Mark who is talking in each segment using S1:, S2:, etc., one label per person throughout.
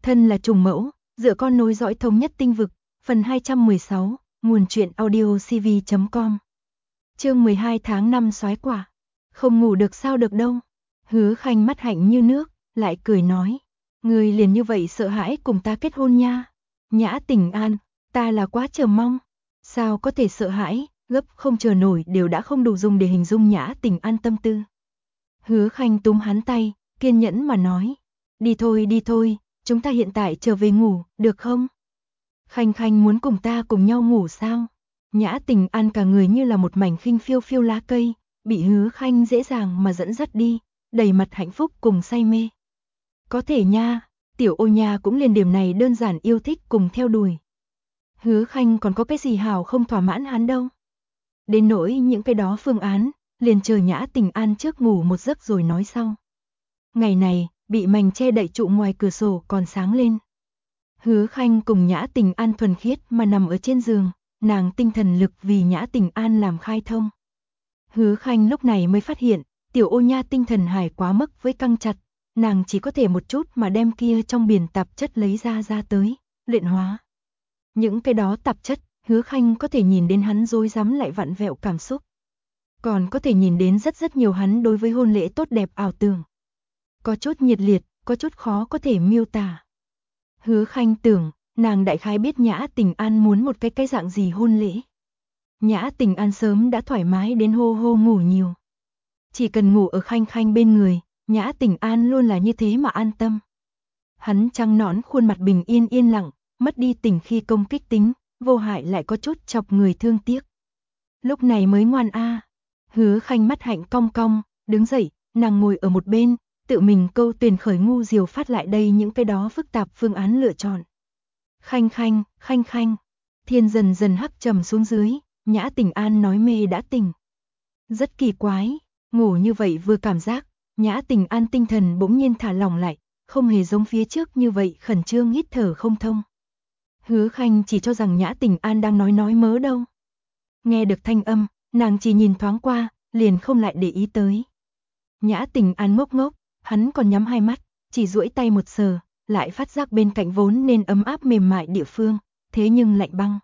S1: Thân là trùng mẫu, dựa con nối dõi thống nhất tinh vực, phần 216, nguồn truyện audio cv.com. Chương 12 tháng 5 soái quả. Không ngủ được sao được đâu. Hứa Khanh mắt hạnh như nước, lại cười nói. Người liền như vậy sợ hãi cùng ta kết hôn nha. Nhã Tình An, ta là quá chờ mong. Sao có thể sợ hãi, gấp không chờ nổi đều đã không đủ dùng để hình dung Nhã Tình An tâm tư. Hứa Khanh túm hắn tay, kiên nhẫn mà nói. Đi thôi, chúng ta hiện tại trở về ngủ, được không? Khanh Khanh muốn cùng ta cùng nhau ngủ sao? Nhã Tình An cả người như là một mảnh khinh phiêu phiêu lá cây, bị Hứa Khanh dễ dàng mà dẫn dắt đi, đầy mặt hạnh phúc cùng say mê. Có thể nha, tiểu ô nha cũng liền điểm này đơn giản yêu thích cùng theo đuổi. Hứa Khanh còn có cái gì hảo không thỏa mãn hắn đâu. Đến nỗi những cái đó phương án, liền chờ Nhã Tình An trước ngủ một giấc rồi nói sau. Ngày này, bị mành che đậy trụ ngoài cửa sổ còn sáng lên. Hứa Khanh cùng Nhã Tình An thuần khiết mà nằm ở trên giường, nàng tinh thần lực vì Nhã Tình An làm khai thông. Hứa Khanh lúc này mới phát hiện, tiểu ô nha tinh thần hải quá mức với căng chặt, nàng chỉ có thể một chút mà đem kia trong biển tạp chất lấy ra tới, luyện hóa. Những cái đó tạp chất, Hứa Khanh có thể nhìn đến hắn rối rắm lại vặn vẹo cảm xúc. Còn có thể nhìn đến rất nhiều hắn đối với hôn lễ tốt đẹp ảo tưởng. Có chút nhiệt liệt, có chút khó có thể miêu tả. Hứa Khanh tưởng, nàng đại khái biết Nhã Tình An muốn một cái dạng gì hôn lễ. Nhã Tình An sớm đã thoải mái đến hô hô ngủ nhiều. Chỉ cần ngủ ở Khanh Khanh bên người, Nhã Tình An luôn là như thế mà an tâm. Hắn trắng nõn khuôn mặt bình yên lặng, mất đi tình khi công kích tính, vô hại lại có chút chọc người thương tiếc. Lúc này mới ngoan a. Hứa Khanh mắt hạnh cong cong, đứng dậy, nàng ngồi ở một bên, tự mình câu tuyển khởi ngu diều phát lại đây những cái đó phức tạp phương án lựa chọn. Khanh Khanh, thiên dần dần hắc trầm xuống dưới, Nhã Tình An nói mê đã tỉnh. Rất kỳ quái, ngủ như vậy vừa cảm giác, Nhã Tình An tinh thần bỗng nhiên thả lỏng lại, không hề giống phía trước như vậy khẩn trương hít thở không thông. Hứa Khanh chỉ cho rằng Nhã Tình An đang nói mớ đâu. Nghe được thanh âm, nàng chỉ nhìn thoáng qua, liền không lại để ý tới. Nhã Tình An ngốc ngốc, hắn còn nhắm hai mắt, chỉ duỗi tay một sờ, lại phát giác bên cạnh vốn nên ấm áp mềm mại địa phương, thế nhưng lạnh băng.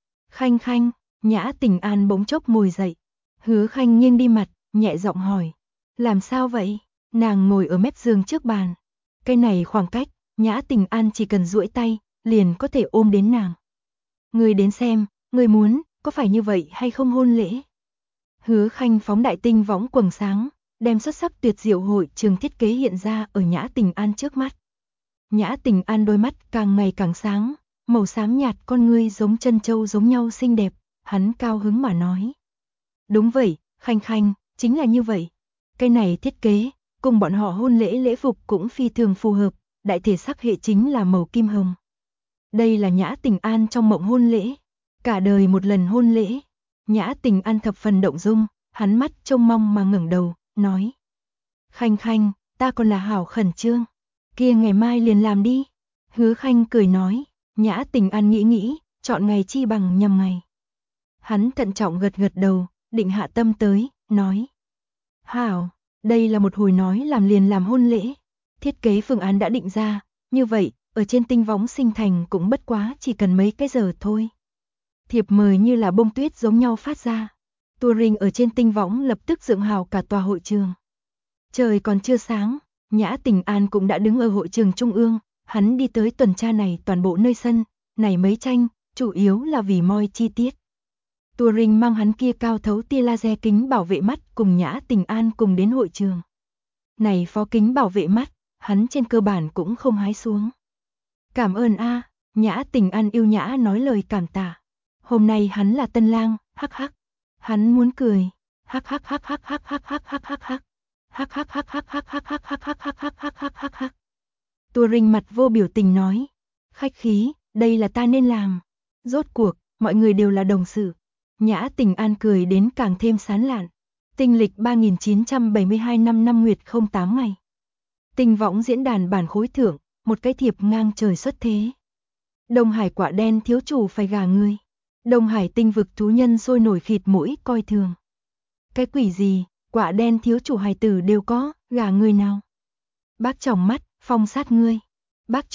S1: Khanh, Nhã Tình An bỗng chốc ngồi dậy. Hứa Khanh nghiêng đi mặt, nhẹ giọng hỏi. Làm sao vậy? Nàng ngồi ở mép giường trước bàn. Cái này khoảng cách, Nhã Tình An chỉ cần duỗi tay, liền có thể ôm đến nàng. Người đến xem, người muốn, có phải như vậy hay không hôn lễ? Hứa Khanh phóng đại tinh võng quầng sáng, đem xuất sắc tuyệt diệu hội trường thiết kế hiện ra ở Nhã Tình An trước mắt. Nhã Tình An đôi mắt càng ngày càng sáng, màu xám nhạt con ngươi giống chân châu giống nhau xinh đẹp, hắn cao hứng mà nói. Đúng vậy, Khanh, chính là như vậy. Cái này thiết kế, cùng bọn họ hôn lễ phục cũng phi thường phù hợp, đại thể sắc hệ chính là màu kim hồng. Đây là Nhã Tình An trong mộng hôn lễ, cả đời một lần hôn lễ. Nhã Tình An thập phần động dung, hắn mắt trông mong mà ngẩng đầu, nói. Khanh, ta còn là hảo khẩn trương. Kia ngày mai liền làm đi. Hứa Khanh cười nói, Nhã Tình An nghĩ, chọn ngày chi bằng nhằm ngày. Hắn thận trọng gật đầu, định hạ tâm tới, nói. Hảo, đây là một hồi nói làm liền làm hôn lễ. Thiết kế phương án đã định ra, như vậy, ở trên tinh võng sinh thành cũng bất quá chỉ cần mấy cái giờ thôi. Thiệp mời như là bông tuyết giống nhau phát ra. Touring ở trên tinh võng lập tức dựng hào cả tòa hội trường. Trời còn chưa sáng, Nhã Tình An cũng đã đứng ở hội trường trung ương, hắn đi tới tuần tra này toàn bộ nơi sân, này mấy tranh, chủ yếu là vì moi chi tiết. Touring mang hắn kia cao thấu tia laser kính bảo vệ mắt cùng Nhã Tình An cùng đến hội trường. Này phó kính bảo vệ mắt, hắn trên cơ bản cũng không hái xuống. Cảm ơn a, Nhã Tình An yêu nhã nói lời cảm tạ. Hôm nay hắn là tân lang, hắc. Hắn muốn cười, hắc. Touring mặt vô biểu tình nói, khách khí, đây là ta nên làm. Rốt cuộc, mọi người đều là đồng sự. Nhã Tình An cười đến càng thêm sán lạn. Tinh lịch 3972 năm năm nguyệt 08 ngày. Tinh võng diễn đàn bản khối thưởng, một cái thiệp ngang trời xuất thế. Đông Hải quả đen thiếu chủ phải gả người. Đông Hải tinh vực thú nhân sôi nổi khịt mũi coi thường. Cái quỷ gì, quả đen thiếu chủ hài tử đều có, gả người nào? Bác tròng mắt, phong sát ngươi. Bác chủ,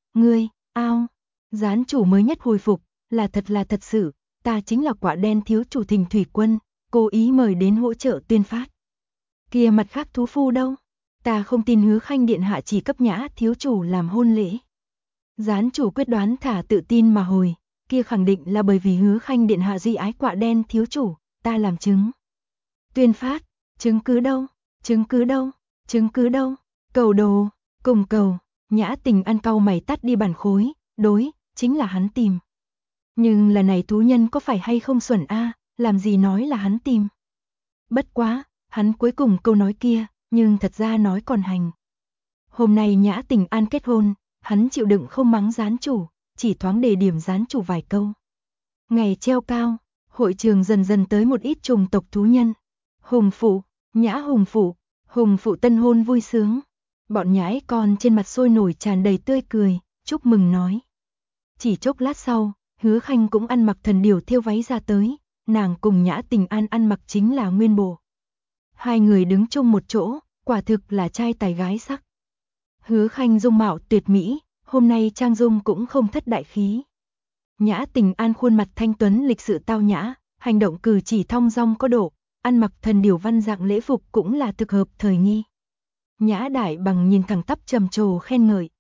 S1: Ngươi, ao, gián chủ mới nhất hồi phục, là thật sự, ta chính là Quả Đen thiếu chủ Thình Thủy Quân, cố ý mời đến hỗ trợ tuyên phát. Kia mặt khác thú phu đâu? Ta không tin Hứa Khanh điện hạ chỉ cấp Nhã thiếu chủ làm hôn lễ. Gián chủ quyết đoán thả tự tin mà hồi, kia khẳng định là bởi vì Hứa Khanh điện hạ duy ái Quả Đen thiếu chủ, ta làm chứng. Tuyên phát, chứng cứ đâu? Chứng cứ đâu? Chứng cứ đâu? Cầu đồ, cùng cầu. Nhã Tình ăn cau mày tắt đi bàn khối, đối, chính là hắn tìm. Nhưng lần này thú nhân có phải hay không xuẩn a, làm gì nói là hắn tìm. Bất quá, hắn cuối cùng câu nói kia, nhưng thật ra nói còn hành. Hôm nay Nhã Tình An kết hôn, hắn chịu đựng không mắng gián chủ, chỉ thoáng đề điểm gián chủ vài câu. Ngày treo cao, hội trường dần dần tới một ít trùng tộc thú nhân. Hùng phụ, Nhã hùng phụ tân hôn vui sướng. Bọn nhãi con trên mặt sôi nổi tràn đầy tươi cười, chúc mừng nói. Chỉ chốc lát sau, Hứa Khanh cũng ăn mặc thần điểu thêu váy ra tới, nàng cùng Nhã Tình An ăn mặc chính là nguyên bộ. Hai người đứng chung một chỗ, quả thực là trai tài gái sắc. Hứa Khanh dung mạo tuyệt mỹ, hôm nay trang dung cũng không thất đại khí. Nhã Tình An khuôn mặt thanh tuấn lịch sự tao nhã, hành động cử chỉ thong dong có độ, ăn mặc thần điểu văn dạng lễ phục cũng là thực hợp thời nghi. Nhã Đại Bằng nhìn thẳng tắp trầm trồ khen ngợi.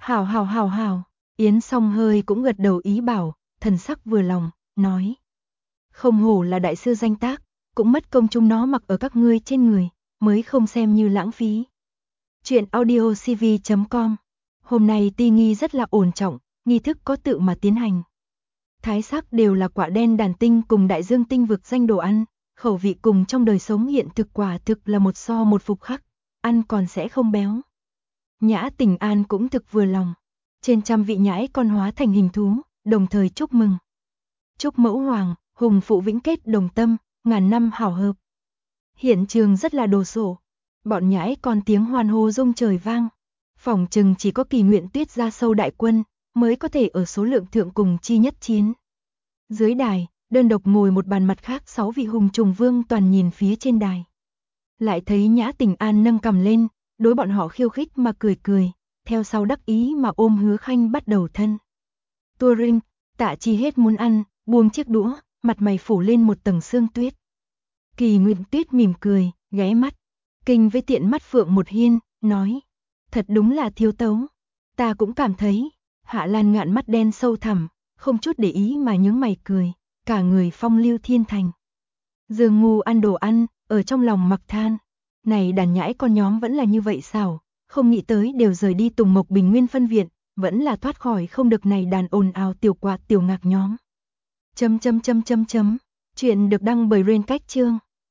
S1: Hào, Yến Song hơi cũng gật đầu ý bảo, thần sắc vừa lòng, nói. Không hổ là đại sư danh tác, cũng mất công chúng nó mặc ở các ngươi trên người, mới không xem như lãng phí. Chuyện audiocv.com. Hôm nay ti nghi rất là ổn trọng, nghi thức có tự mà tiến hành. Thái sắc đều là quả đen đàn tinh cùng đại dương tinh vực danh đồ ăn, khẩu vị cùng trong đời sống hiện thực quả thực là một so một phục khắc, ăn còn sẽ không béo. Nhã Tình An cũng thực vừa lòng, trên trăm vị nhãi con hóa thành hình thú, đồng thời chúc mừng. Chúc mẫu hoàng, hùng phụ vĩnh kết đồng tâm, ngàn năm hảo hợp. Hiện trường rất là đồ sộ, bọn nhãi con tiếng hoan hô rung trời vang. Phỏng chừng chỉ có Kỳ Nguyện Tuyết ra sâu đại quân, mới có thể ở số lượng thượng cùng chi nhất chiến. Dưới đài, đơn độc ngồi một bàn mặt khác 6 vị hùng trùng vương toàn nhìn phía trên đài. Lại thấy Nhã Tình An nâng cầm lên, đối bọn họ khiêu khích mà cười, theo sau đắc ý mà ôm Hứa Khanh bắt đầu thân. Tua Rinh, Tạ Chi hết muốn ăn, buông chiếc đũa, mặt mày phủ lên một tầng sương tuyết. Kỳ Nguyện Tuyết mỉm cười, ghé mắt, kinh với tiện mắt phượng một hiên, nói. Thật đúng là thiếu tấu. Ta cũng cảm thấy. Hạ Lan Ngạn mắt đen sâu thẳm, không chút để ý mà nhướng mày cười, cả người phong lưu thiên thành. Dương Ngu ăn đồ ăn, ở trong lòng mặc than. Này đàn nhãi con nhóm vẫn là như vậy sao, không nghĩ tới đều rời đi Tùng Mộc Bình Nguyên phân viện, vẫn là thoát khỏi không được này đàn ồn ào tiểu quạ tiểu ngạc nhóm. Chuyện được đăng bởi Rain Cách Chương.